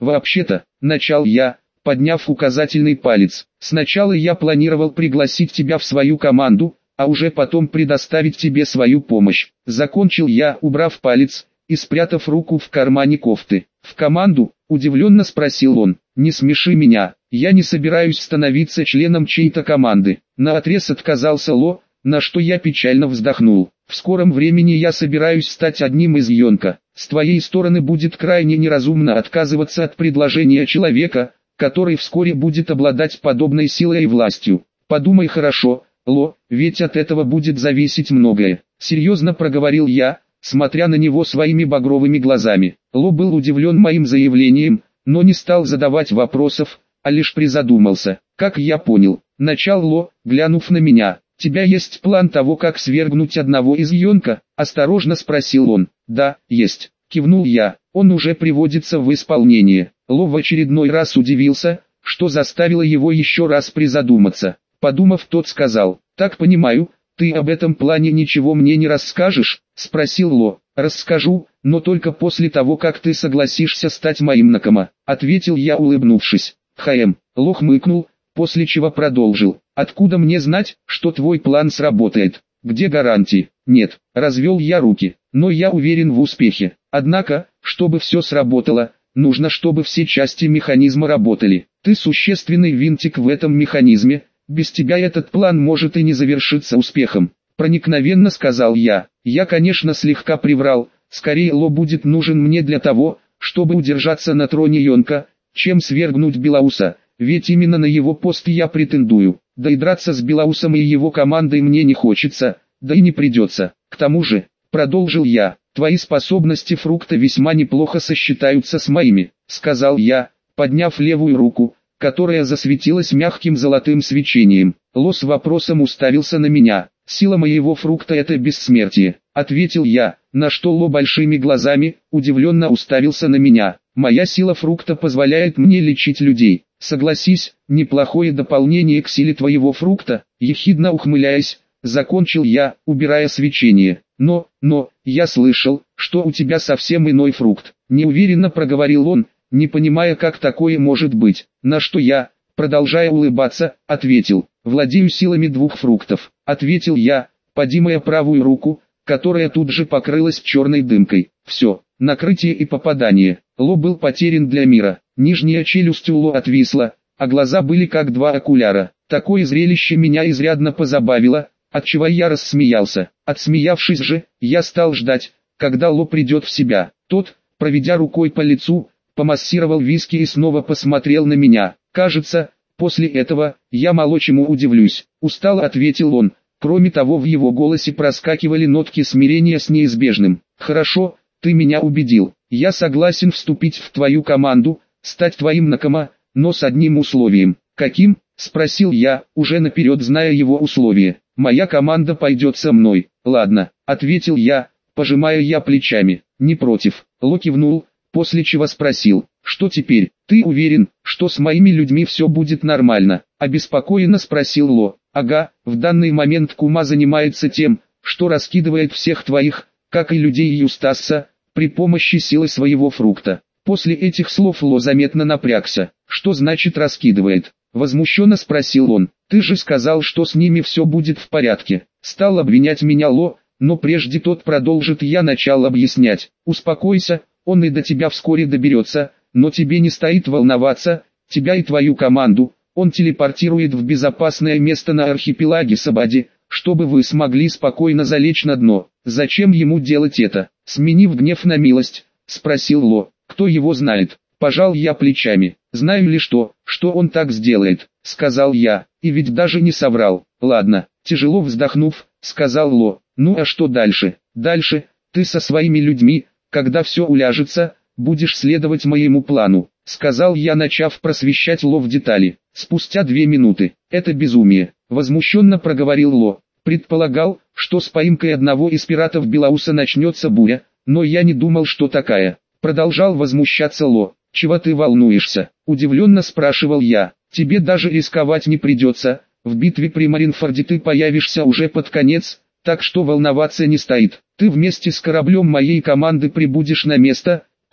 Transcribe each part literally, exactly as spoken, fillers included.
Вообще-то, начал я, подняв указательный палец. Сначала я планировал пригласить тебя в свою команду, а уже потом предоставить тебе свою помощь. Закончил я, убрав палец и спрятав руку в кармане кофты. В команду? Удивленно спросил он. Не смеши меня, я не собираюсь становиться членом чьей-то команды. Наотрез отказался Ло, на что я печально вздохнул. В скором времени я собираюсь стать одним из Йонка. С твоей стороны будет крайне неразумно отказываться от предложения человека, который вскоре будет обладать подобной силой и властью. Подумай хорошо, Ло, ведь от этого будет зависеть многое. Серьезно проговорил я, смотря на него своими багровыми глазами. Ло был удивлен моим заявлением, но не стал задавать вопросов, а лишь призадумался. Как я понял, начал Ло, глянув на меня. «Тебя есть план того, как свергнуть одного из Йонка?» – осторожно спросил он. «Да, есть», – кивнул я, – «он уже приводится в исполнение». Ло в очередной раз удивился, что заставило его еще раз призадуматься. Подумав, тот сказал: «Так понимаю, ты об этом плане ничего мне не расскажешь?» – спросил Ло. «Расскажу, но только после того, как ты согласишься стать моим накома», – ответил я, улыбнувшись. «Хм», – Ло хмыкнул, после чего продолжил: «Откуда мне знать, что твой план сработает? Где гарантии?» «Нет», – развел я руки, – «но я уверен в успехе. Однако, чтобы все сработало, нужно, чтобы все части механизма работали. Ты существенный винтик в этом механизме, без тебя этот план может и не завершиться успехом», – проникновенно сказал я. Я, конечно, слегка приврал, скорее Ло будет нужен мне для того, чтобы удержаться на троне Йонка, чем свергнуть Белауса, ведь именно на его пост я претендую. Да и драться с Белаусом и его командой мне не хочется, да и не придется. К тому же, продолжил я, твои способности фрукта весьма неплохо сочетаются с моими, сказал я, подняв левую руку, которая засветилась мягким золотым свечением. Ло с вопросом уставился на меня. «Сила моего фрукта — это бессмертие», — ответил я, на что Ло большими глазами удивленно уставился на меня. «Моя сила фрукта позволяет мне лечить людей. Согласись, неплохое дополнение к силе твоего фрукта», — ехидно ухмыляясь, закончил я, убирая свечение. «Но, но, я слышал, что у тебя совсем иной фрукт», — неуверенно проговорил он, не понимая, как такое может быть, на что я, продолжая улыбаться, ответил: «Владею силами двух фруктов», — ответил я, поднимая правую руку, которая тут же покрылась черной дымкой. Все, накрытие и попадание. Ло был потерян для мира, нижняя челюсть у Ло отвисла, а глаза были как два окуляра. Такое зрелище меня изрядно позабавило, отчего я рассмеялся. Отсмеявшись же, я стал ждать, когда Ло придет в себя. Тот, проведя рукой по лицу, помассировал виски и снова посмотрел на меня. «Кажется, после этого, я мало чему удивлюсь», — устало ответил он. Кроме того, в его голосе проскакивали нотки смирения с неизбежным. «Хорошо, ты меня убедил. Я согласен вступить в твою команду, стать твоим накома, но с одним условием». «Каким?» — спросил я, уже наперед зная его условия. «Моя команда пойдет со мной». «Ладно», — ответил я, пожимая я плечами. «Не против». Ло кивнул, после чего спросил: «Что теперь? Ты уверен, что с моими людьми все будет нормально?» Обеспокоенно спросил Ло. «Ага, в данный момент Кума занимается тем, что раскидывает всех твоих, как и людей Юстаса, при помощи силы своего фрукта». После этих слов Ло заметно напрягся. «Что значит раскидывает?» Возмущенно спросил он. «Ты же сказал, что с ними все будет в порядке». Стал обвинять меня Ло, но прежде тот продолжит, я начал объяснять. «Успокойся, он и до тебя вскоре доберется, но тебе не стоит волноваться, тебя и твою команду он телепортирует в безопасное место на архипелаге Сабади, чтобы вы смогли спокойно залечь на дно». «Зачем ему делать это?» Сменив гнев на милость, спросил Ло. «Кто его знает?» Пожал я плечами. «Знаю ли что, что он так сделает?» Сказал я, и ведь даже не соврал. «Ладно», тяжело вздохнув, сказал Ло. «Ну а что дальше?» «Дальше, ты со своими людьми, когда все уляжется, будешь следовать моему плану», сказал я, начав просвещать Ло в детали. Спустя две минуты. «Это безумие», возмущенно проговорил Ло. «Предполагал, что с поимкой одного из пиратов Белауса начнется буря, но я не думал, что такая». Продолжал возмущаться Ло. «Чего ты волнуешься?» Удивленно спрашивал я. «Тебе даже рисковать не придется, в битве при Маринфорде ты появишься уже под конец, так что волноваться не стоит. Ты вместе с кораблем моей команды прибудешь на место,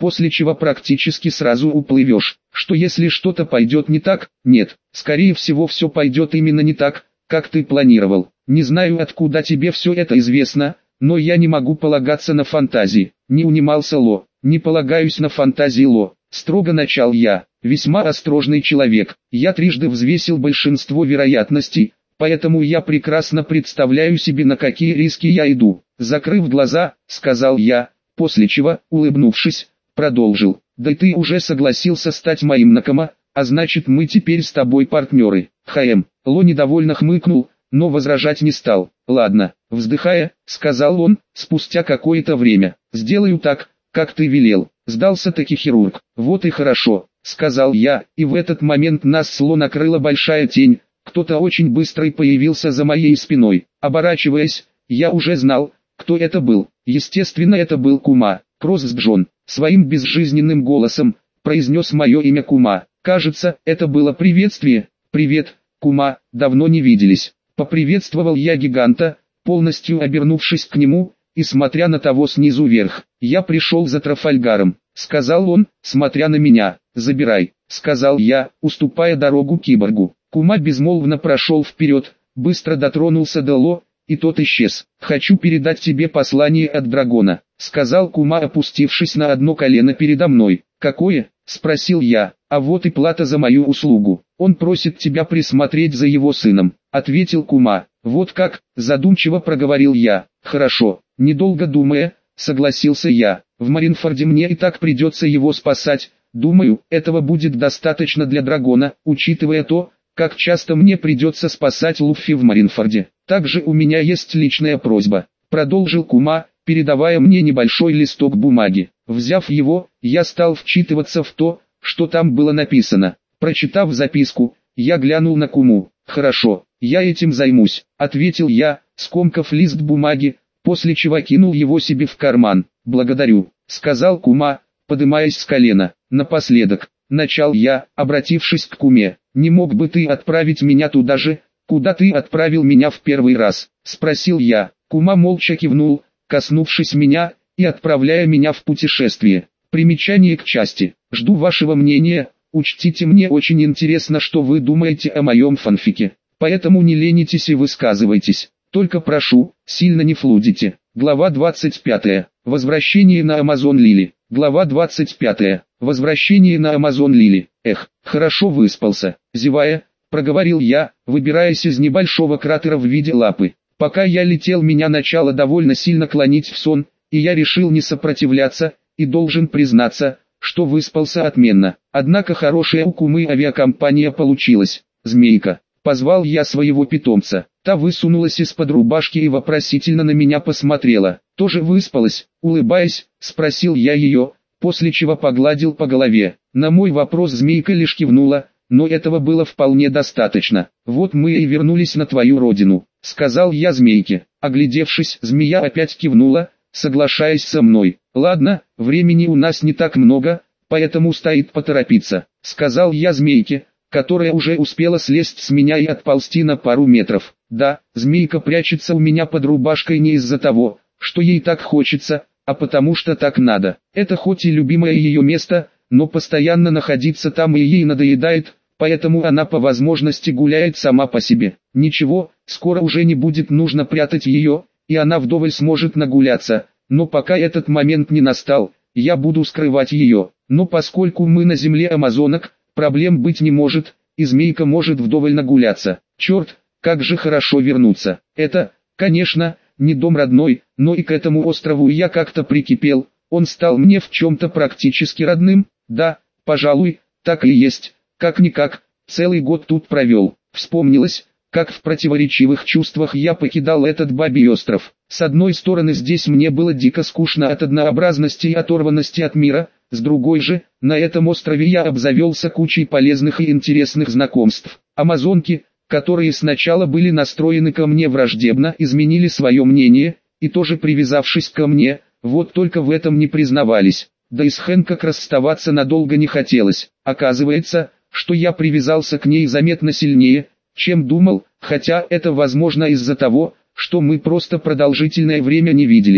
после чего практически сразу уплывешь. Что если что-то пойдет не так? Нет, скорее всего все пойдет именно не так, как ты планировал. Не знаю, откуда тебе все это известно, но я не могу полагаться на фантазии. Не унимался Ло. Не полагаюсь на фантазии, Ло. Строго начал я. Весьма осторожный человек. Я трижды взвесил большинство вероятностей, поэтому я прекрасно представляю себе, на какие риски я иду. Закрыв глаза, сказал я, после чего, улыбнувшись, продолжил. Да ты уже согласился стать моим накома, а значит мы теперь с тобой партнеры. Хм. Ло недовольно хмыкнул, но возражать не стал. Ладно, вздыхая, сказал он, спустя какое-то время. Сделаю так, как ты велел. Сдался-таки хирург. Вот и хорошо, сказал я, и в этот момент нас с Ло накрыла большая тень. Кто-то очень быстрый появился за моей спиной. Оборачиваясь, я уже знал, кто это был. Естественно, это был Кума. Кросс-Джон, своим безжизненным голосом, произнес мое имя Кума. Кажется, это было приветствие. «Привет, Кума, давно не виделись». Поприветствовал я гиганта, полностью обернувшись к нему, и смотря на того снизу вверх. «Я пришел за Трафальгаром», — сказал он, смотря на меня. «Забирай», — сказал я, уступая дорогу киборгу. Кума безмолвно прошел вперед, быстро дотронулся до Ло, и тот исчез. «Хочу передать тебе послание от дракона», — сказал Кума, опустившись на одно колено передо мной. «Какое?» — спросил я. «А вот и плата за мою услугу. Он просит тебя присмотреть за его сыном», — ответил Кума. «Вот как?» — задумчиво проговорил я. «Хорошо». Недолго думая, согласился я. «В Маринфорде мне и так придется его спасать. Думаю, этого будет достаточно для дракона, учитывая то, как часто мне придется спасать Луффи в Маринфорде. Также у меня есть личная просьба», — продолжил Кума, передавая мне небольшой листок бумаги. Взяв его, я стал вчитываться в то, что там было написано. Прочитав записку, я глянул на Куму. «Хорошо, я этим займусь», — ответил я, скомкав лист бумаги, после чего кинул его себе в карман. «Благодарю», — сказал Кума, подымаясь с колена. «Напоследок», — начал я, обратившись к Куме, — «не мог бы ты отправить меня туда же, куда ты отправил меня в первый раз?» — спросил я. Кума молча кивнул, коснувшись меня, и отправляя меня в путешествие. Примечание к части. Жду вашего мнения, учтите, мне очень интересно, что вы думаете о моем фанфике. Поэтому не ленитесь и высказывайтесь. Только прошу, сильно не флудите. Глава двадцать пятая. Возвращение на Амазон Лили. Глава двадцать пятая. Возвращение на Амазон Лили. Эх, хорошо выспался. Зевая, проговорил я, выбираясь из небольшого кратера в виде лапы. Пока я летел, меня начало довольно сильно клонить в сон, и я решил не сопротивляться, и должен признаться, что выспался отменно. Однако хорошая у Кумы авиакомпания получилась. «Змейка», — позвал я своего питомца. Та высунулась из-под рубашки и вопросительно на меня посмотрела. «Тоже выспалась?» — улыбаясь, спросил я ее, после чего погладил по голове. На мой вопрос змейка лишь кивнула, но этого было вполне достаточно. «Вот мы и вернулись на твою родину», — сказал я змейке. Оглядевшись, змея опять кивнула, соглашаясь со мной. «Ладно, времени у нас не так много, поэтому стоит поторопиться», — сказал я змейке, которая уже успела слезть с меня и отползти на пару метров. Да, змейка прячется у меня под рубашкой не из-за того, что ей так хочется, а потому что так надо. Это хоть и любимое ее место, но постоянно находиться там и ей надоедает, поэтому она по возможности гуляет сама по себе. Ничего, скоро уже не будет нужно прятать ее, и она вдоволь сможет нагуляться, но пока этот момент не настал, я буду скрывать ее. Но поскольку мы на земле амазонок, проблем быть не может, и змейка может вдоволь нагуляться. Черт, как же хорошо вернуться. Это, конечно, не дом родной, но и к этому острову я как-то прикипел, он стал мне в чем-то практически родным. Да, пожалуй, так и есть, как-никак, целый год тут провел. Вспомнилось, как в противоречивых чувствах я покидал этот бабий остров. С одной стороны, здесь мне было дико скучно от однообразности и оторванности от мира, с другой же, на этом острове я обзавелся кучей полезных и интересных знакомств. Амазонки, которые сначала были настроены ко мне враждебно, изменили свое мнение, и тоже привязавшись ко мне, вот только в этом не признавались. Да и с Хэнкок расставаться надолго не хотелось. Оказывается, что я привязался к ней заметно сильнее, чем думал, хотя это возможно из-за того, что мы просто продолжительное время не виделись.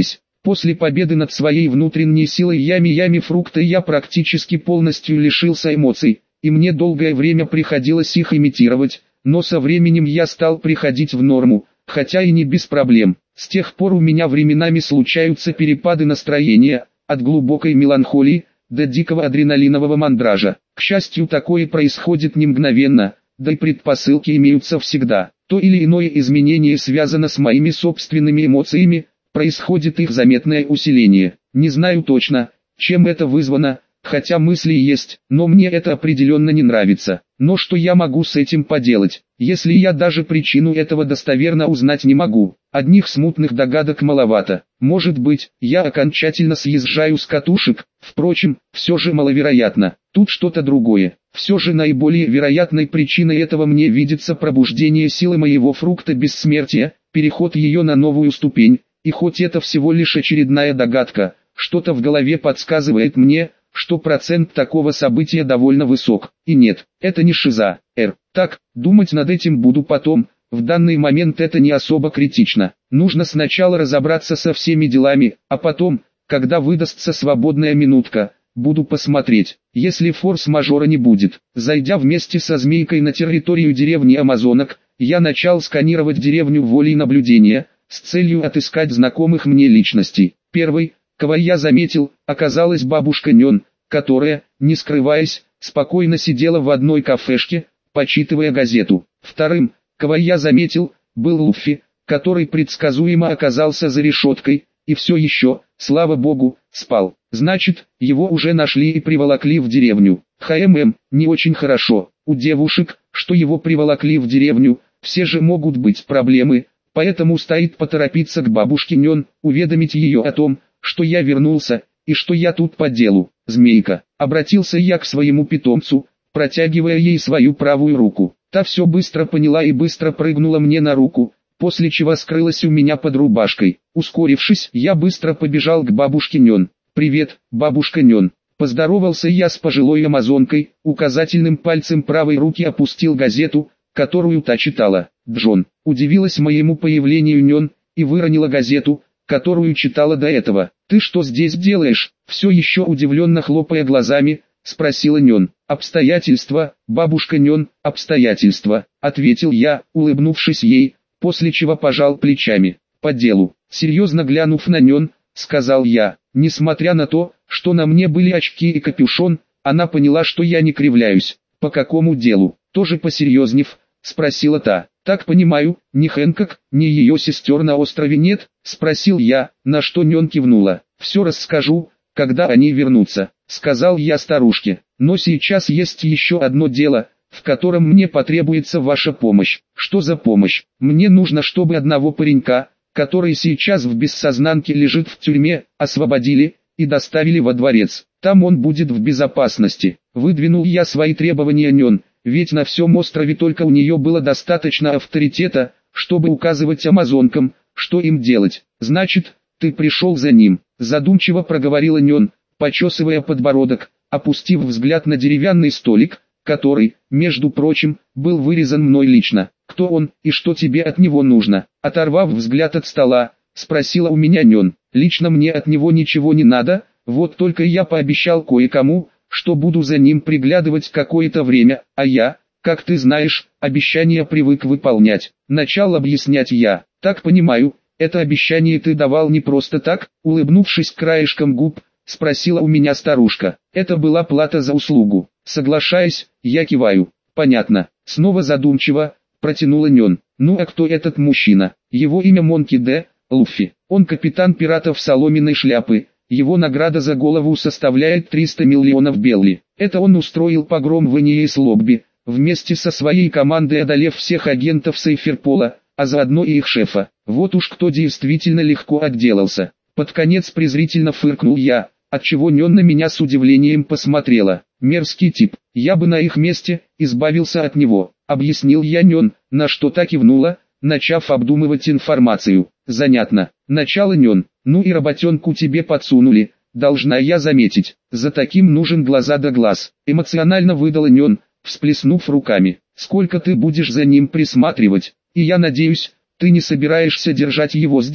После победы над своей внутренней силой ями-ями фрукта я практически полностью лишился эмоций, и мне долгое время приходилось их имитировать, но со временем я стал приходить в норму, хотя и не без проблем. С тех пор у меня временами случаются перепады настроения, от глубокой меланхолии до дикого адреналинового мандража. К счастью, такое происходит не мгновенно, да и предпосылки имеются всегда. То или иное изменение связано с моими собственными эмоциями, происходит их заметное усиление. Не знаю точно, чем это вызвано, хотя мысли есть, но мне это определенно не нравится. Но что я могу с этим поделать, если я даже причину этого достоверно узнать не могу? Одних смутных догадок маловато. Может быть, я окончательно съезжаю с катушек, впрочем, все же маловероятно. Тут что-то другое. Все же наиболее вероятной причиной этого мне видится пробуждение силы моего фрукта бессмертия, переход ее на новую ступень, и хоть это всего лишь очередная догадка, что-то в голове подсказывает мне, что процент такого события довольно высок. И нет, это не шиза, Р. Так, думать над этим буду потом, в данный момент это не особо критично. Нужно сначала разобраться со всеми делами, а потом, когда выдастся свободная минутка, буду посмотреть, если форс-мажора не будет. Зайдя вместе со змейкой на территорию деревни Амазонок, я начал сканировать деревню волей наблюдения, с целью отыскать знакомых мне личностей. Первый, кого я заметил, оказалась бабушка Нён, которая, не скрываясь, спокойно сидела в одной кафешке, почитывая газету. Вторым, кого я заметил, был Луффи, который предсказуемо оказался за решеткой, и все еще, слава богу, спал. Значит, его уже нашли и приволокли в деревню. ХММ, не очень хорошо. У девушек, что его приволокли в деревню, все же могут быть проблемы, поэтому стоит поторопиться к бабушке Нён, уведомить ее о том, что я вернулся, и что я тут по делу. Змейка, обратился я к своему питомцу, протягивая ей свою правую руку. Та все быстро поняла и быстро прыгнула мне на руку, после чего скрылась у меня под рубашкой. Ускорившись, я быстро побежал к бабушке Нён. «Привет, бабушка Нён». Поздоровался я с пожилой амазонкой, указательным пальцем правой руки опустил газету, которую та читала. Джон удивилась моему появлению Нён, и выронила газету, которую читала до этого. «Ты что здесь делаешь?» Все еще удивленно хлопая глазами, спросила Нён. «Обстоятельства, бабушка Нён, обстоятельства», ответил я, улыбнувшись ей, после чего пожал плечами. «По делу», серьезно глянув на Нён, сказал я. Несмотря на то, что на мне были очки и капюшон, она поняла, что я не кривляюсь. «По какому делу?» Тоже посерьезнев, спросила та. «Так понимаю, ни Хэнкок, ни ее сестер на острове нет?» Спросил я, на что Нён кивнула. «Все расскажу, когда они вернутся», сказал я старушке. «Но сейчас есть еще одно дело, в котором мне потребуется ваша помощь». «Что за помощь?» «Мне нужно, чтобы одного паренька, который сейчас в бессознанке лежит в тюрьме, освободили и доставили во дворец. Там он будет в безопасности». Выдвинул я свои требования Нён, ведь на всем острове только у нее было достаточно авторитета, чтобы указывать амазонкам, что им делать. «Значит, ты пришел за ним», задумчиво проговорила Нён, почесывая подбородок, опустив взгляд на деревянный столик, который, между прочим, был вырезан мной лично. «Кто он и что тебе от него нужно?» Оторвав взгляд от стола, спросила у меня Нён. «Лично мне от него ничего не надо, вот только я пообещал кое-кому, что буду за ним приглядывать какое-то время, а я, как ты знаешь, обещания привык выполнять». Начал объяснять я. «Так понимаю, это обещание ты давал не просто так?» Улыбнувшись краешком губ, спросила у меня старушка. «Это была плата за услугу». Соглашаясь, я киваю. «Понятно». Снова задумчиво протянула Нён. «Ну а кто этот мужчина?» «Его имя Монки Д. Луффи. Он капитан пиратов соломенной шляпы. Его награда за голову составляет триста миллионов белли. Это он устроил погром в Иниэс-Лобби, вместе со своей командой одолев всех агентов Сейферпола, а заодно и их шефа. Вот уж кто действительно легко отделался». Под конец презрительно фыркнул я, отчего Нён на меня с удивлением посмотрела. «Мерзкий тип, я бы на их месте избавился от него», объяснил я Нён, на что та кивнула, начав обдумывать информацию. «Занятно. Начало Нён. Ну и работенку тебе подсунули, должна я заметить. За таким нужен глаза да глаз», эмоционально выдала Нён, всплеснув руками. «Сколько ты будешь за ним присматривать? И я надеюсь, ты не собираешься держать его здесь?»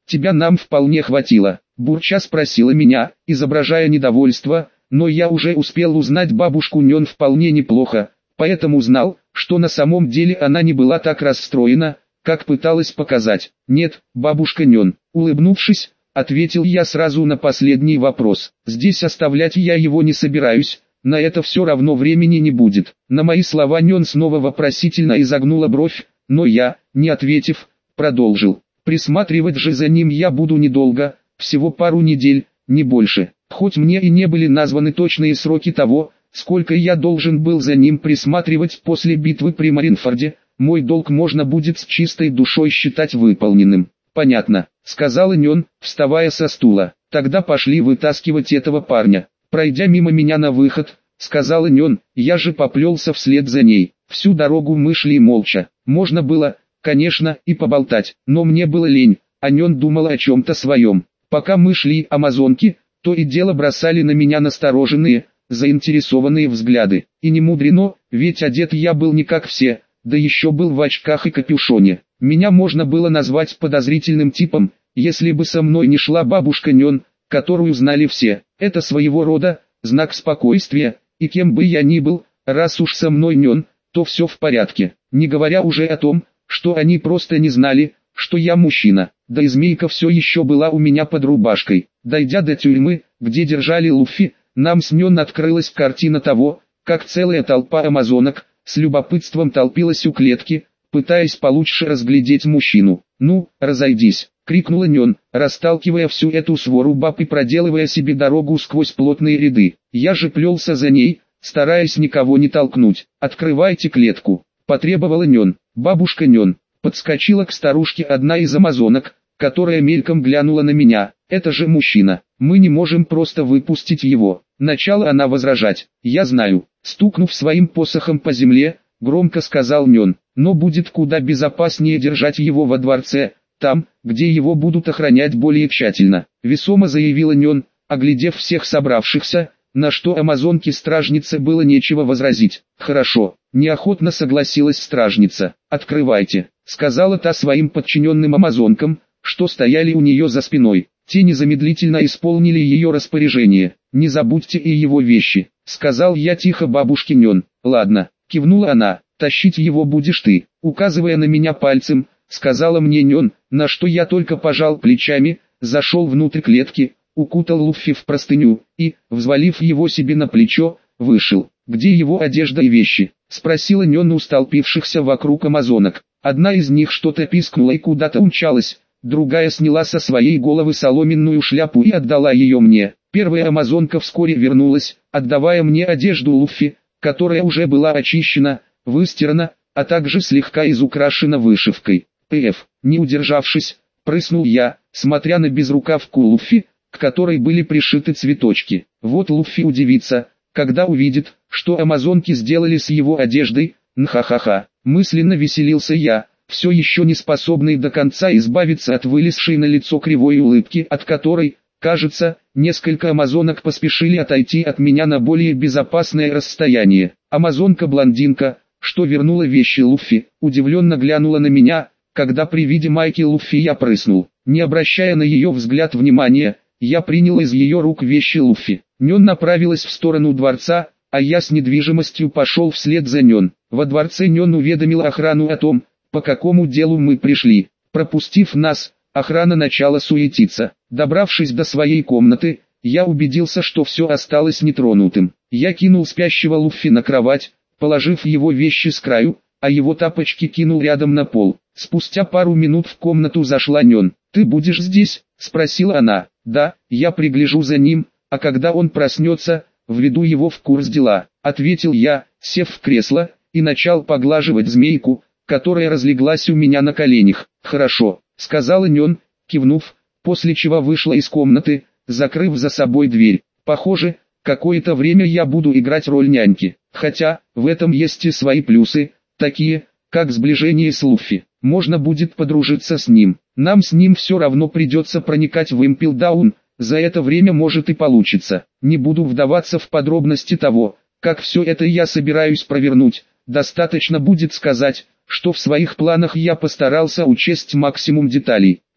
тебя нам вполне хватило. Бурча спросила меня, изображая недовольство, но я уже успел узнать бабушку Нён вполне неплохо, поэтому знал, что на самом деле она не была так расстроена, как пыталась показать. Нет, бабушка Нён, улыбнувшись, ответил я сразу на последний вопрос. Здесь оставлять я его не собираюсь, на это все равно времени не будет. На мои слова Нён снова вопросительно изогнула бровь, но я, не ответив, продолжил. Присматривать же за ним я буду недолго, всего пару недель, не больше. Хоть мне и не были названы точные сроки того, сколько я должен был за ним присматривать после битвы при Маринфорде, мой долг можно будет с чистой душой считать выполненным. Понятно, сказала Нён, вставая со стула. Тогда пошли вытаскивать этого парня. Пройдя мимо меня на выход, сказала Нён, я же поплелся вслед за ней. Всю дорогу мы шли молча. Можно было, конечно, и поболтать, но мне было лень, а Нён думала о чем-то своем. Пока мы шли, амазонки, то и дело бросали на меня настороженные, заинтересованные взгляды. И не мудрено, ведь одет я был не как все, да еще был в очках и капюшоне. Меня можно было назвать подозрительным типом, если бы со мной не шла бабушка Нён, которую знали все. Это своего рода знак спокойствия, и кем бы я ни был, раз уж со мной Нён, то все в порядке. Не говоря уже о том, что они просто не знали, что я мужчина. Да и змейка все еще была у меня под рубашкой. Дойдя до тюрьмы, где держали Луффи, нам с Нён открылась картина того, как целая толпа амазонок с любопытством толпилась у клетки, пытаясь получше разглядеть мужчину. «Ну, разойдись!» — крикнула Нён, расталкивая всю эту свору баб и проделывая себе дорогу сквозь плотные ряды. Я же плелся за ней, стараясь никого не толкнуть. «Открывайте клетку!» — потребовала Нён. Бабушка Нён подскочила к старушке одна из амазонок, которая мельком глянула на меня. «Это же мужчина, мы не можем просто выпустить его». Начала она возражать. «Я знаю», стукнув своим посохом по земле, громко сказал Нён, «но будет куда безопаснее держать его во дворце, там, где его будут охранять более тщательно», весомо заявила Нён, оглядев всех собравшихся, на что амазонке-стражнице было нечего возразить. «Хорошо», неохотно согласилась стражница. «Открывайте», сказала та своим подчиненным амазонкам, что стояли у нее за спиной. Те незамедлительно исполнили ее распоряжение. «Не забудьте и его вещи», сказал я тихо бабушке Нён. «Ладно», кивнула она, «тащить его будешь ты», указывая на меня пальцем, сказала мне Нён, на что я только пожал плечами, зашел внутрь клетки, укутал Луффи в простыню и, взвалив его себе на плечо, вышел. «Где его одежда и вещи?» спросила Нён у столпившихся вокруг амазонок. Одна из них что-то пискнула и куда-то умчалась, другая сняла со своей головы соломенную шляпу и отдала ее мне. Первая амазонка вскоре вернулась, отдавая мне одежду Луффи, которая уже была очищена, выстирана, а также слегка изукрашена вышивкой. «Пф», не удержавшись, прыснул я, смотря на безрукавку Луффи, к которой были пришиты цветочки. Вот Луффи удивится, когда увидит, что амазонки сделали с его одеждой. Нха-ха-ха, мысленно веселился я, все еще не способный до конца избавиться от вылезшей на лицо кривой улыбки, от которой, кажется, несколько амазонок поспешили отойти от меня на более безопасное расстояние. Амазонка-блондинка, что вернула вещи Луффи, удивленно глянула на меня, когда при виде майки Луффи я прыснул. Не обращая на ее взгляд внимания, я принял из ее рук вещи Луффи. Нён направилась в сторону дворца, а я с недвижимостью пошел вслед за Нён. Во дворце Нён уведомила охрану о том, по какому делу мы пришли. Пропустив нас, охрана начала суетиться. Добравшись до своей комнаты, я убедился, что все осталось нетронутым. Я кинул спящего Луффи на кровать, положив его вещи с краю, а его тапочки кинул рядом на пол. Спустя пару минут в комнату зашла Нён. «Ты будешь здесь?» – спросила она. «Да, я пригляжу за ним, а когда он проснется, введу его в курс дела», – ответил я, сев в кресло, и начал поглаживать змейку, которая разлеглась у меня на коленях. «Хорошо», — сказала Нён, кивнув, после чего вышла из комнаты, закрыв за собой дверь. «Похоже, какое-то время я буду играть роль няньки, хотя, в этом есть и свои плюсы, такие, как сближение с Луффи. Можно будет подружиться с ним. Нам с ним все равно придется проникать в Импелдаун, за это время может и получится. Не буду вдаваться в подробности того, как все это я собираюсь провернуть, достаточно будет сказать, что в своих планах я постарался учесть максимум деталей. Но,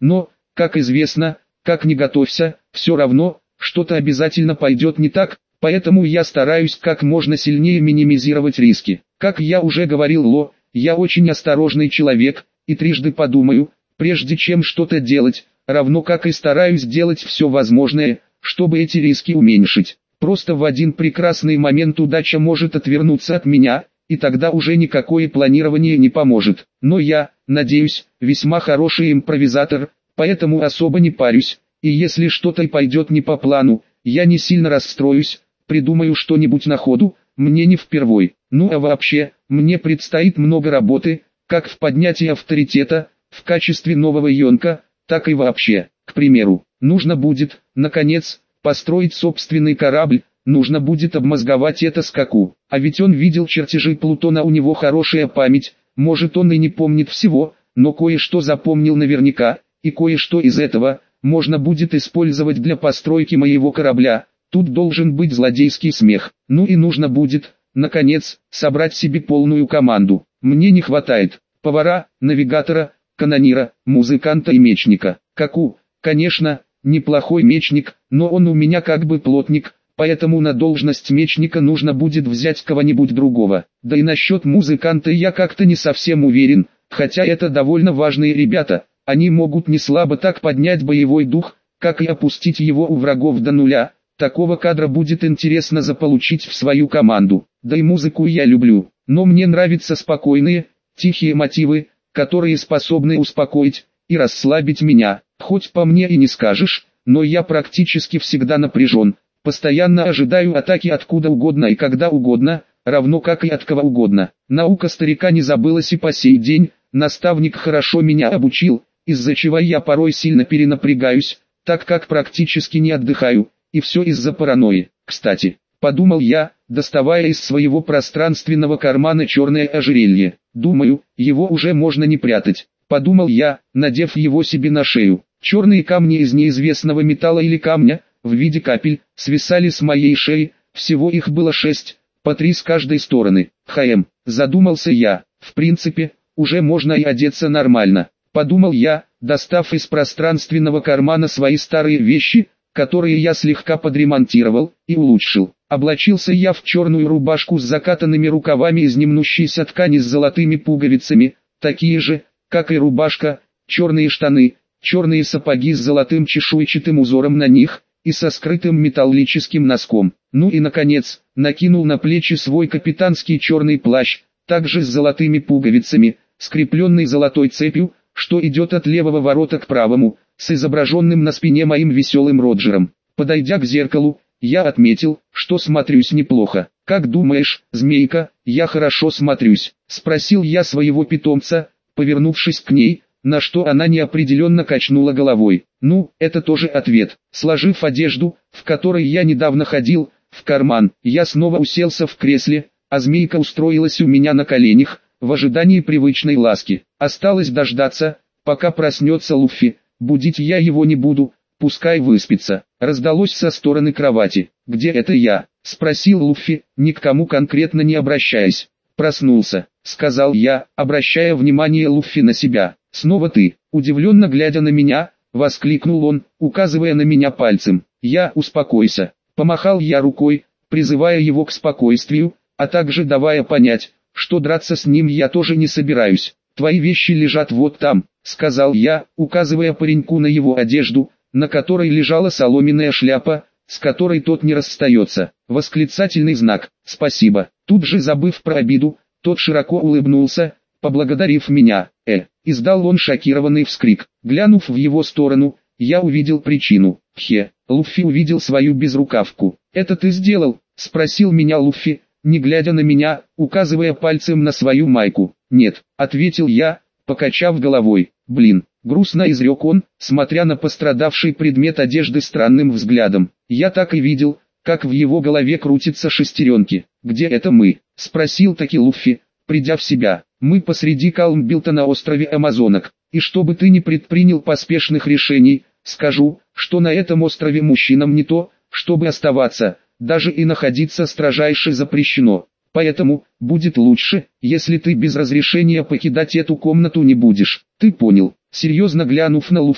как известно, как ни готовься, все равно, что-то обязательно пойдет не так, поэтому я стараюсь как можно сильнее минимизировать риски. Как я уже говорил Ло, я очень осторожный человек, и трижды подумаю, прежде чем что-то делать, равно как и стараюсь делать все возможное, чтобы эти риски уменьшить. Просто в один прекрасный момент удача может отвернуться от меня, и тогда уже никакое планирование не поможет. Но я, надеюсь, весьма хороший импровизатор, поэтому особо не парюсь, и если что-то пойдет не по плану, я не сильно расстроюсь, придумаю что-нибудь на ходу, мне не впервой. Ну а вообще, мне предстоит много работы, как в поднятии авторитета, в качестве нового Йонка, так и вообще. К примеру, нужно будет, наконец, построить собственный корабль, нужно будет обмозговать это Скаку. А ведь он видел чертежи Плутона, у него хорошая память, может он и не помнит всего, но кое-что запомнил наверняка, и кое-что из этого можно будет использовать для постройки моего корабля. Тут должен быть злодейский смех. Ну и нужно будет, наконец, собрать себе полную команду. Мне не хватает повара, навигатора, канонира, музыканта и мечника. Каку, конечно, неплохой мечник, но он у меня как бы плотник, поэтому на должность мечника нужно будет взять кого-нибудь другого. Да и насчет музыканта я как-то не совсем уверен, хотя это довольно важные ребята, они могут не слабо так поднять боевой дух, как и опустить его у врагов до нуля. Такого кадра будет интересно заполучить в свою команду. Да и музыку я люблю, но мне нравятся спокойные, тихие мотивы, которые способны успокоить и расслабить меня. Хоть по мне и не скажешь, но я практически всегда напряжен, постоянно ожидаю атаки откуда угодно и когда угодно, равно как и от кого угодно. Наука старика не забылась и по сей день, наставник хорошо меня обучил, из-за чего я порой сильно перенапрягаюсь, так как практически не отдыхаю, и все из-за паранойи. Кстати, подумал я, доставая из своего пространственного кармана черное ожерелье, думаю, его уже можно не прятать. Подумал я, надев его себе на шею. Черные камни из неизвестного металла или камня, в виде капель, свисали с моей шеи, всего их было шесть, по три с каждой стороны. Хм, задумался я, в принципе, уже можно и одеться нормально. Подумал я, достав из пространственного кармана свои старые вещи, которые я слегка подремонтировал и улучшил. Облачился я в черную рубашку с закатанными рукавами из немнущейся ткани с золотыми пуговицами, такие же, как и рубашка, черные штаны, черные сапоги с золотым чешуйчатым узором на них, и со скрытым металлическим носком. Ну и наконец, накинул на плечи свой капитанский черный плащ, также с золотыми пуговицами, скрепленный золотой цепью, что идет от левого ворота к правому, с изображенным на спине моим веселым Роджером. Подойдя к зеркалу, я отметил, что смотрюсь неплохо. «Как думаешь, змейка, я хорошо смотрюсь?» — спросил я своего питомца, повернувшись к ней, на что она неопределенно качнула головой. Ну, это тоже ответ. Сложив одежду, в которой я недавно ходил, в карман, я снова уселся в кресле, а змейка устроилась у меня на коленях, в ожидании привычной ласки. Осталось дождаться, пока проснется Луффи. Будить я его не буду, пускай выспится. Раздалось со стороны кровати. «Где это я?» — спросил Луффи, ни к кому конкретно не обращаясь. «Проснулся», — сказал я, обращая внимание Луффи на себя. «Снова ты?» — удивленно глядя на меня, воскликнул он, указывая на меня пальцем. «Я, успокойся». Помахал я рукой, призывая его к спокойствию, а также давая понять, что драться с ним я тоже не собираюсь. «Твои вещи лежат вот там», — сказал я, указывая пареньку на его одежду, на которой лежала соломенная шляпа, с которой тот не расстается. Восклицательный знак «Спасибо». Тут же забыв про обиду, тот широко улыбнулся, поблагодарив меня. «Э!» — издал он шокированный вскрик. Глянув в его сторону, я увидел причину. «Хе!» — Луффи увидел свою безрукавку. «Это ты сделал?» — спросил меня Луффи, не глядя на меня, указывая пальцем на свою майку. «Нет», — ответил я, покачав головой. «Блин», — грустно изрек он, смотря на пострадавший предмет одежды странным взглядом. Я так и видел, как в его голове крутятся шестеренки. «Где это мы?» — спросил таки Луффи, придя в себя. «Мы посреди Калмбилта на острове Амазонок, и чтобы ты не предпринял поспешных решений, скажу, что на этом острове мужчинам не то, чтобы оставаться, даже и находиться строжайше запрещено. Поэтому, будет лучше, если ты без разрешения покидать эту комнату не будешь». «Ты понял?» Серьезно глянув на Луффи,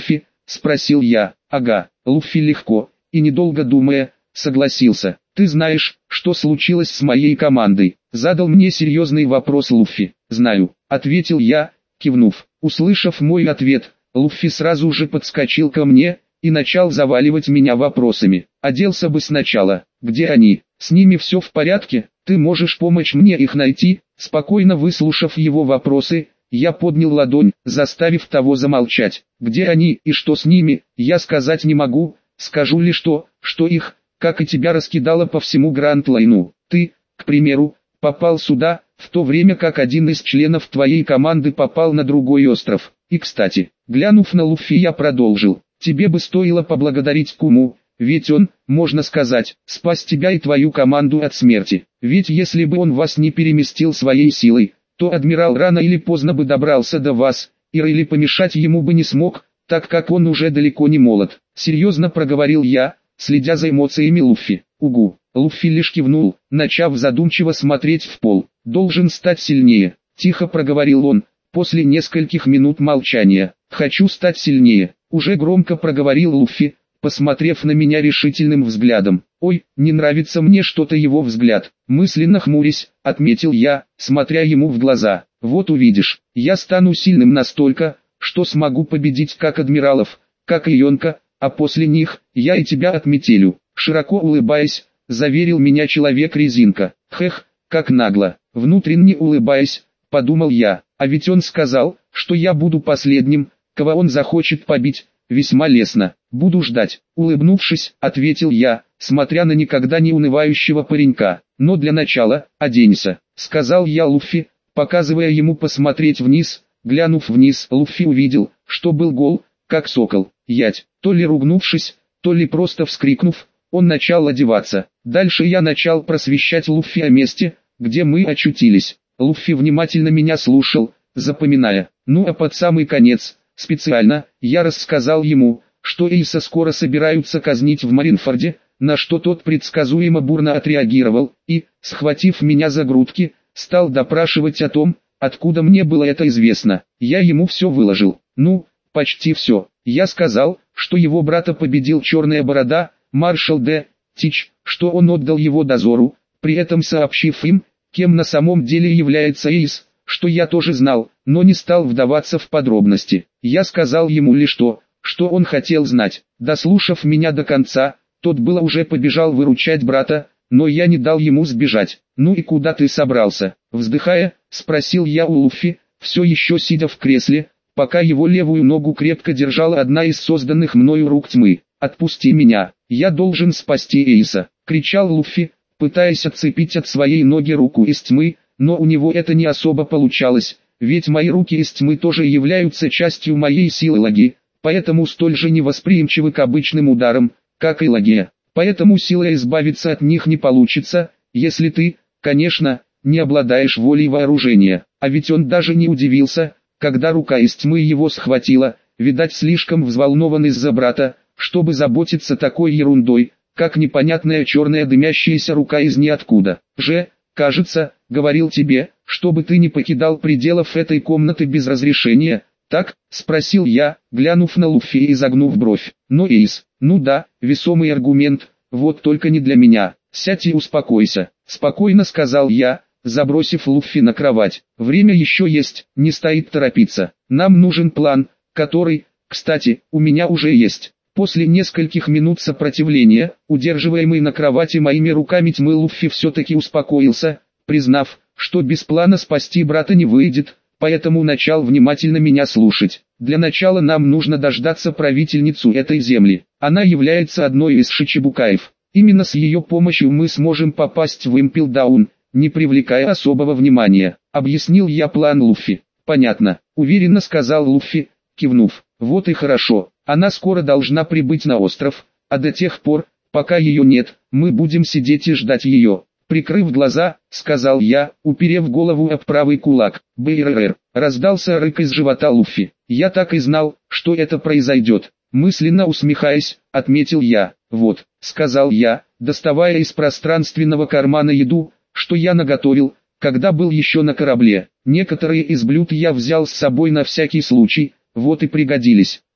спросил я. Ага, Луффи легко, и недолго думая, согласился. Ты знаешь, что случилось с моей командой? Задал мне серьезный вопрос Луффи. Знаю, ответил я, кивнув. Услышав мой ответ, Луффи сразу же подскочил ко мне и начал заваливать меня вопросами. Оделся бы сначала. Где они? С ними все в порядке? Ты можешь помочь мне их найти? Спокойно выслушав его вопросы, я поднял ладонь, заставив того замолчать. Где они и что с ними, я сказать не могу. Скажу лишь то, что их, как и тебя, раскидало по всему Гранд-Лайну. Ты, к примеру, попал сюда, в то время как один из членов твоей команды попал на другой остров. И кстати, глянув на Луффи, я продолжил. Тебе бы стоило поблагодарить Куму, ведь он, можно сказать, спас тебя и твою команду от смерти. Ведь если бы он вас не переместил своей силой, то адмирал рано или поздно бы добрался до вас, и Рейли помешать ему бы не смог, так как он уже далеко не молод. Серьезно проговорил я, следя за эмоциями Луффи. Угу. Луффи лишь кивнул, начав задумчиво смотреть в пол. «Должен стать сильнее», — тихо проговорил он, после нескольких минут молчания. «Хочу стать сильнее», — уже громко проговорил Луффи, посмотрев на меня решительным взглядом. «Ой, не нравится мне что-то его взгляд», мысленно хмурясь, отметил я, смотря ему в глаза. «Вот увидишь, я стану сильным настолько, что смогу победить как адмиралов, как и Йонка, а после них, я и тебя отметелю», широко улыбаясь, заверил меня человек-резинка. Хех, как нагло, внутренне улыбаясь, подумал я, а ведь он сказал, что я буду последним, кого он захочет побить, весьма лестно. «Буду ждать», улыбнувшись, ответил я, смотря на никогда не унывающего паренька. «Но для начала, оденься», сказал я Луффи, показывая ему посмотреть вниз. Глянув вниз, Луффи увидел, что был гол, как сокол. Ять, то ли ругнувшись, то ли просто вскрикнув, он начал одеваться. Дальше я начал просвещать Луффи о месте, где мы очутились. Луффи внимательно меня слушал, запоминая. Ну а под самый конец, специально, я рассказал ему, что Эйса скоро собираются казнить в Маринфорде, на что тот предсказуемо бурно отреагировал, и, схватив меня за грудки, стал допрашивать о том, откуда мне было это известно. Я ему все выложил. Ну, почти все. Я сказал, что его брата победил Черная Борода, маршал Д. Тич, что он отдал его дозору, при этом сообщив им, кем на самом деле является Эйс, что я тоже знал, но не стал вдаваться в подробности. Я сказал ему лишь то, что он хотел знать. Дослушав меня до конца, тот было уже побежал выручать брата, но я не дал ему сбежать. «Ну и куда ты собрался?» Вздыхая, спросил я у Луффи, все еще сидя в кресле, пока его левую ногу крепко держала одна из созданных мною рук тьмы. «Отпусти меня, я должен спасти Эйса!» — кричал Луффи, пытаясь отцепить от своей ноги руку из тьмы, но у него это не особо получалось, ведь мои руки из тьмы тоже являются частью моей силы Лаги, поэтому столь же невосприимчивы к обычным ударам, как и Лагия. Поэтому силой избавиться от них не получится, если ты, конечно, не обладаешь волей вооружения. А ведь он даже не удивился, когда рука из тьмы его схватила, видать слишком взволнован из-за брата, чтобы заботиться такой ерундой, как непонятная черная дымящаяся рука из ниоткуда. «Же, кажется, говорил тебе, чтобы ты не покидал пределов этой комнаты без разрешения, так?» — спросил я, глянув на Луффи и изогнув бровь. «Ну Эйс, ну да, весомый аргумент, вот только не для меня. Сядь и успокойся», — спокойно сказал я, забросив Луффи на кровать. «Время еще есть, не стоит торопиться. Нам нужен план, который, кстати, у меня уже есть». После нескольких минут сопротивления, удерживаемый на кровати моими руками тьмы, Луффи все-таки успокоился, признав, что без плана спасти брата не выйдет, поэтому начал внимательно меня слушать. «Для начала нам нужно дождаться правительницу этой земли. Она является одной из шичибукаев. Именно с ее помощью мы сможем попасть в Импелдаун, не привлекая особого внимания», — объяснил я план Луффи. «Понятно», — уверенно сказал Луффи, кивнув. «Вот и хорошо. Она скоро должна прибыть на остров, а до тех пор, пока ее нет, мы будем сидеть и ждать ее». «Прикрыв глаза», — сказал я, уперев голову об правый кулак. «Бэйрэр», — раздался рык из живота Луффи. «Я так и знал, что это произойдет», — мысленно усмехаясь, отметил я. «Вот», — сказал я, доставая из пространственного кармана еду, что я наготовил, когда был еще на корабле. Некоторые из блюд я взял с собой на всякий случай, вот и пригодились.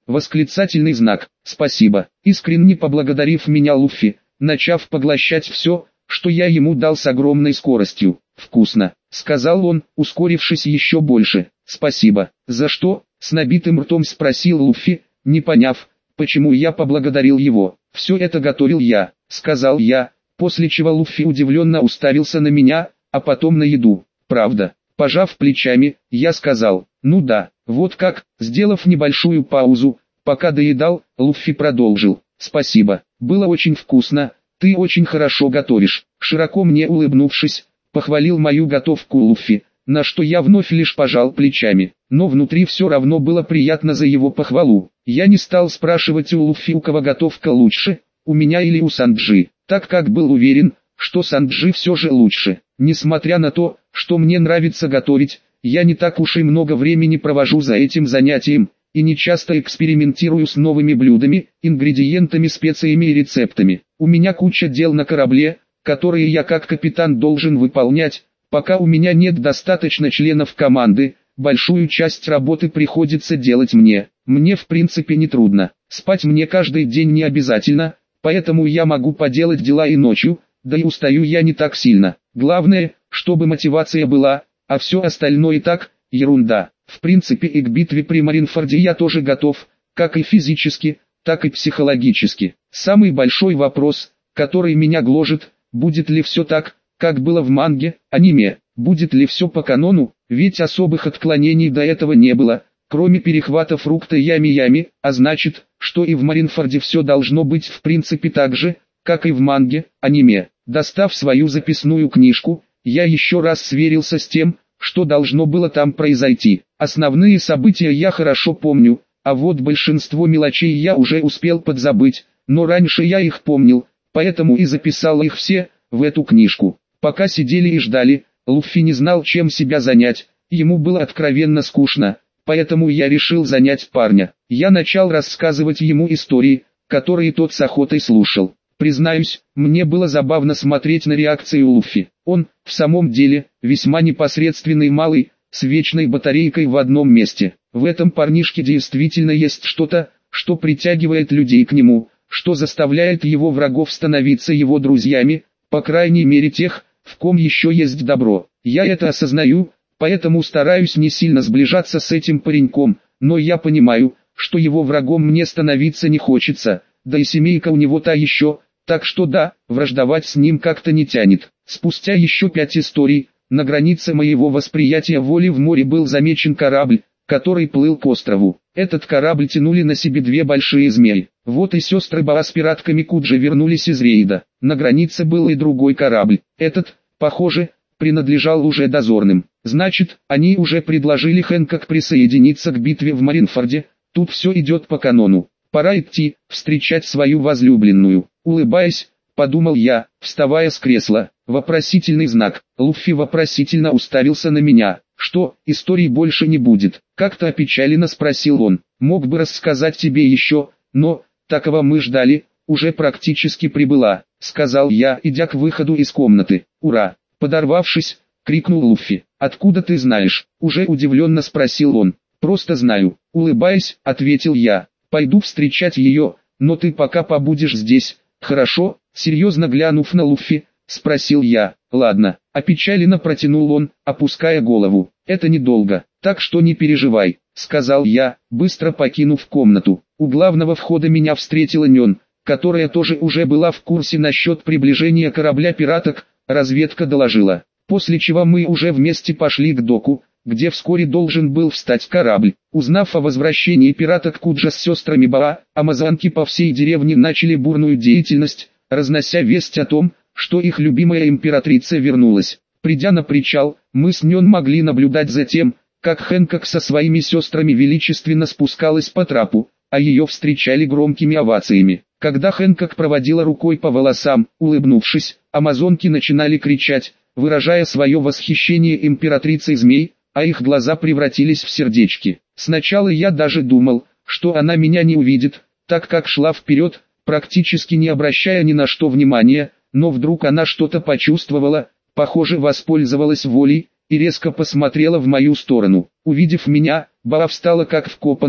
Восклицательный знак. Спасибо. Искренне поблагодарив меня Луффи, начав поглощать все, что я ему дал с огромной скоростью. «Вкусно», — сказал он, ускорившись еще больше. «Спасибо». «За что?» — с набитым ртом спросил Луффи, не поняв, почему я поблагодарил его. «Все это готовил я», — сказал я, после чего Луффи удивленно уставился на меня, а потом на еду. «Правда?» Пожав плечами, я сказал: «Ну да, вот как». Сделав небольшую паузу, пока доедал, Луффи продолжил: «Спасибо, было очень вкусно, ты очень хорошо готовишь». Широко мне улыбнувшись, похвалил мою готовку Луффи, на что я вновь лишь пожал плечами, но внутри все равно было приятно за его похвалу. Я не стал спрашивать у Луффи, у кого готовка лучше, у меня или у Санджи, так как был уверен, что Санджи все же лучше. Несмотря на то, что мне нравится готовить, я не так уж и много времени провожу за этим занятием, и не часто экспериментирую с новыми блюдами, ингредиентами, специями и рецептами. У меня куча дел на корабле, которые я как капитан должен выполнять, пока у меня нет достаточно членов команды. Большую часть работы приходится делать мне. Мне в принципе не трудно. Спать мне каждый день не обязательно, поэтому я могу поделать дела и ночью, да и устаю я не так сильно. Главное, чтобы мотивация была, а все остальное так, ерунда. В принципе и к битве при Маринфорде я тоже готов, как и физически, так и психологически. Самый большой вопрос, который меня гложет, будет ли все так, как было в манге, аниме, будет ли все по канону, ведь особых отклонений до этого не было, кроме перехвата фрукта ями-ями, а значит, что и в Маринфорде все должно быть в принципе так же, как и в манге, аниме. Достав свою записную книжку, я еще раз сверился с тем, что должно было там произойти. Основные события я хорошо помню, а вот большинство мелочей я уже успел подзабыть, но раньше я их помнил, поэтому и записал их все в эту книжку. Пока сидели и ждали, Луффи не знал, чем себя занять, ему было откровенно скучно, поэтому я решил занять парня. Я начал рассказывать ему истории, которые тот с охотой слушал. Признаюсь, мне было забавно смотреть на реакцию Луффи. Он, в самом деле, весьма непосредственный малый, с вечной батарейкой в одном месте. В этом парнишке действительно есть что-то, что притягивает людей к нему, что заставляет его врагов становиться его друзьями, по крайней мере тех, в ком еще есть добро. Я это осознаю, поэтому стараюсь не сильно сближаться с этим пареньком, но я понимаю, что его врагом мне становиться не хочется, да и семейка у него та еще. Так что да, враждовать с ним как-то не тянет. Спустя еще пять историй, на границе моего восприятия воли в море был замечен корабль, который плыл к острову. Этот корабль тянули на себе две большие змеи. Вот и сестры Баа с пиратками Куджи вернулись из рейда. На границе был и другой корабль. Этот, похоже, принадлежал уже дозорным. Значит, они уже предложили Хэнкок присоединиться к битве в Маринфорде. Тут все идет по канону. Пора идти, встречать свою возлюбленную. Улыбаясь, подумал я, вставая с кресла. Вопросительный знак. Луффи вопросительно уставился на меня. «Что, историй больше не будет?» Как-то опечаленно спросил он. «Мог бы рассказать тебе еще, но, такого мы ждали, уже практически прибыла», сказал я, идя к выходу из комнаты. «Ура!» Подорвавшись, крикнул Луффи. «Откуда ты знаешь?» Уже удивленно спросил он. «Просто знаю», улыбаясь, ответил я. «Пойду встречать ее, но ты пока побудешь здесь, хорошо?» Серьезно глянув на Луффи, спросил я. «Ладно», опечаленно протянул он, опуская голову. «Это недолго, так что не переживай», сказал я, быстро покинув комнату. У главного входа меня встретила Нён, которая тоже уже была в курсе насчет приближения корабля пираток, разведка доложила. После чего мы уже вместе пошли к доку, где вскоре должен был встать корабль. Узнав о возвращении пираток Куджа с сестрами Баа, амазонки по всей деревне начали бурную деятельность, разнося весть о том, что их любимая императрица вернулась. Придя на причал, мы с Нён могли наблюдать за тем, как Хэнкок со своими сестрами величественно спускалась по трапу, а ее встречали громкими овациями. Когда Хэнкок проводила рукой по волосам, улыбнувшись, амазонки начинали кричать, выражая свое восхищение императрицей змей, а их глаза превратились в сердечки. Сначала я даже думал, что она меня не увидит, так как шла вперед, практически не обращая ни на что внимания, но вдруг она что-то почувствовала, похоже воспользовалась волей, и резко посмотрела в мою сторону. Увидев меня, Баа встала как вкопанная,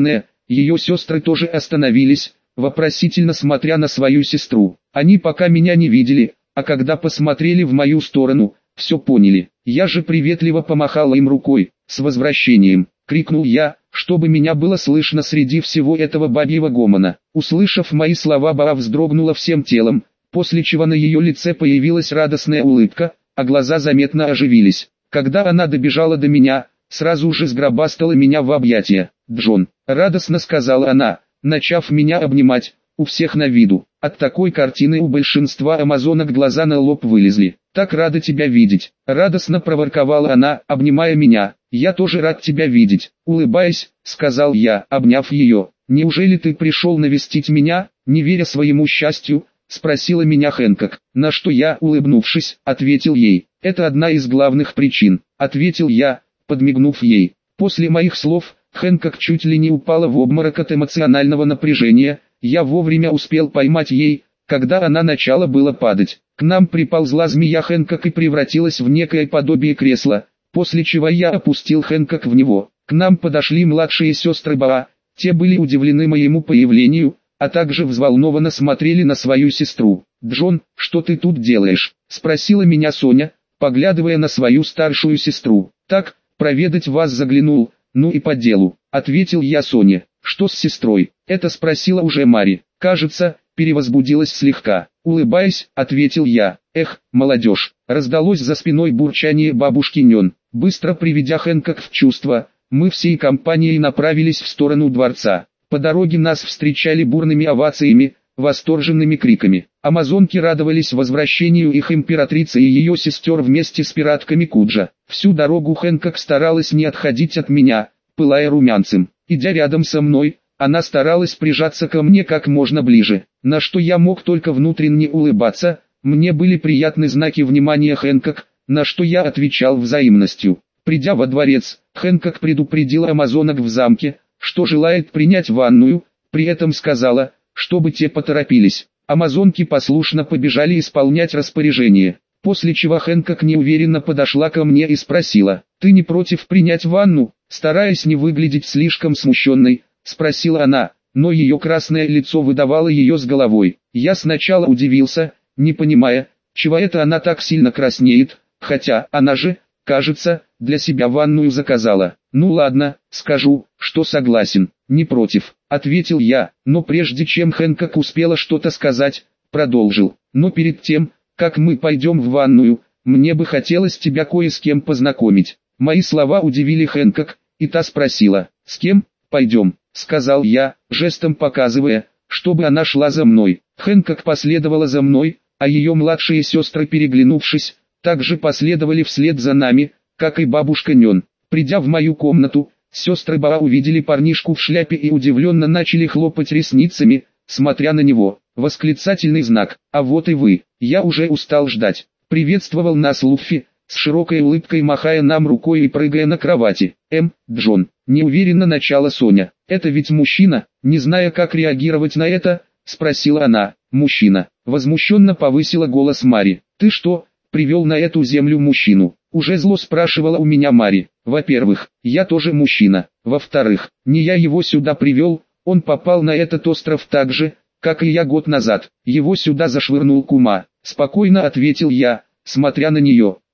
Ее сестры тоже остановились, вопросительно смотря на свою сестру. Они пока меня не видели, а когда посмотрели в мою сторону, все поняли. Я же приветливо помахал им рукой. «С возвращением!» — крикнул я, чтобы меня было слышно среди всего этого бабьего гомона. Услышав мои слова, Баа вздрогнула всем телом, после чего на ее лице появилась радостная улыбка, а глаза заметно оживились. Когда она добежала до меня, сразу же сгробастала меня в объятия. «Джон!» — радостно сказала она, начав меня обнимать, у всех на виду. От такой картины у большинства амазонок глаза на лоб вылезли. «Так рада тебя видеть!» — радостно проворковала она, обнимая меня. «Я тоже рад тебя видеть!» — улыбаясь, сказал я, обняв ее. «Неужели ты пришел навестить меня?» — не веря своему счастью, спросила меня Хэнкок. На что я, улыбнувшись, ответил ей. «Это одна из главных причин», — ответил я, подмигнув ей. После моих слов, Хэнкок чуть ли не упала в обморок от эмоционального напряжения. Я вовремя успел поймать ей, когда она начала было падать. К нам приползла змея Хэнкок и превратилась в некое подобие кресла, после чего я опустил Хэнкок в него. К нам подошли младшие сестры Баа, те были удивлены моему появлению, а также взволнованно смотрели на свою сестру. «Джон, что ты тут делаешь?» — спросила меня Соня, поглядывая на свою старшую сестру. «Так, проведать вас заглянул, ну и по делу», — ответил я Соне. «Что с сестрой?» — это спросила уже Мари. «Кажется, перевозбудилась слегка». Улыбаясь, ответил я. «Эх, молодежь!» Раздалось за спиной бурчание бабушки Нён. Быстро приведя Хэнкок в чувство, мы всей компанией направились в сторону дворца. По дороге нас встречали бурными овациями, восторженными криками. Амазонки радовались возвращению их императрицы и ее сестер вместе с пиратками Куджа. Всю дорогу Хэнкок старалась не отходить от меня, пылая румянцем. Идя рядом со мной, она старалась прижаться ко мне как можно ближе, на что я мог только внутренне улыбаться. Мне были приятны знаки внимания Хэнкок, на что я отвечал взаимностью. Придя во дворец, Хэнкок предупредила амазонок в замке, что желает принять ванную, при этом сказала, чтобы те поторопились. Амазонки послушно побежали исполнять распоряжение, после чего Хэнкок неуверенно подошла ко мне и спросила: «Ты не против принять ванну?» Стараясь не выглядеть слишком смущенной, спросила она, но ее красное лицо выдавало ее с головой. Я сначала удивился, не понимая, чего это она так сильно краснеет, хотя она же, кажется, для себя ванную заказала. «Ну ладно, скажу, что согласен, не против», — ответил я, но прежде чем Хэнкок успела что-то сказать, продолжил. «Но перед тем, как мы пойдем в ванную, мне бы хотелось тебя кое с кем познакомить». Мои слова удивили Хэнкок, и та спросила: «С кем пойдем?» — сказал я, жестом показывая, чтобы она шла за мной. Хэнкок последовала за мной, а ее младшие сестры, переглянувшись, также последовали вслед за нами, как и бабушка Нён. Придя в мою комнату, сестры Баа увидели парнишку в шляпе и удивленно начали хлопать ресницами, смотря на него. Восклицательный знак. «А вот и вы, я уже устал ждать», — приветствовал нас Луффи, с широкой улыбкой махая нам рукой и прыгая на кровати. «Эм, Джон», — неуверенно начала Соня. «Это ведь мужчина?» Не зная, как реагировать на это, спросила она. «Мужчина», — возмущенно повысила голос Мари. «Ты что, привел на эту землю мужчину?» Уже зло спрашивала у меня Мари. «Во-первых, я тоже мужчина. Во-вторых, не я его сюда привел, он попал на этот остров так же, как и я год назад. Его сюда зашвырнул кума», — спокойно ответил я, смотря на нее.